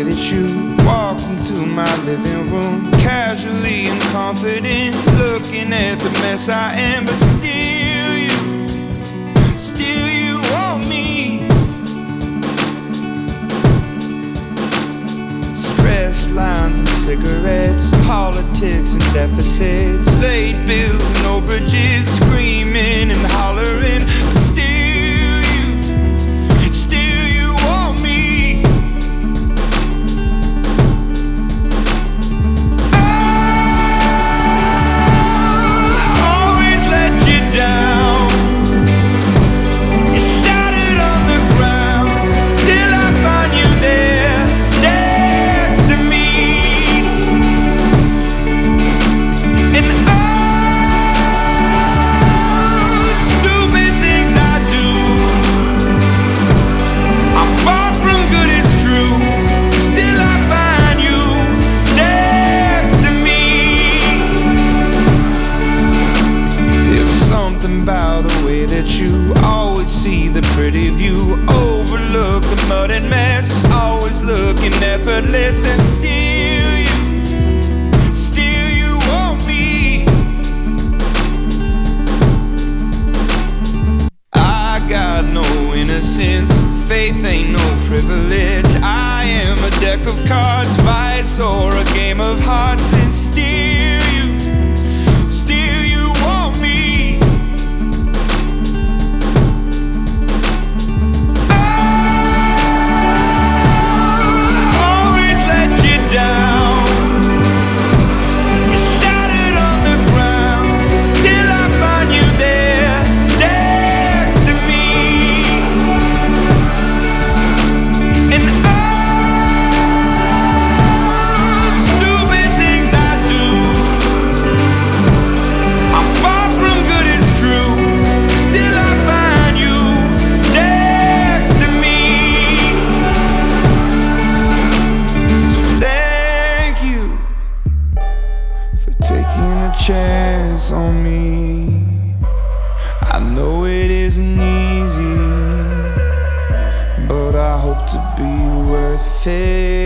way that you walk into my living room, casually and confident, looking at the mess I am. But still you want me. Stress lines and cigarettes, politics and deficits, late bills and overages, screaming and hollering. But still you want me. Always let you down. You shattered on the ground. Still I find you there, next to me. And stupid things I do, I'm far from good, it's true. Still I find you next to me. There's something about the way that you always see the pretty view, overlook the mud and mess, always looking effortless. And still you want me. I got no innocence, faith ain't no privilege. I am a deck of cards, vice or a game of hearts. And still you want me. Always let you down. You shattered on the ground. Still I find you there, next to me. And stupid things I do, I'm far from good, it's true. Still I find you next to me. So thank you for taking a chance on me. I know it isn't easy, but I hope to be worth it.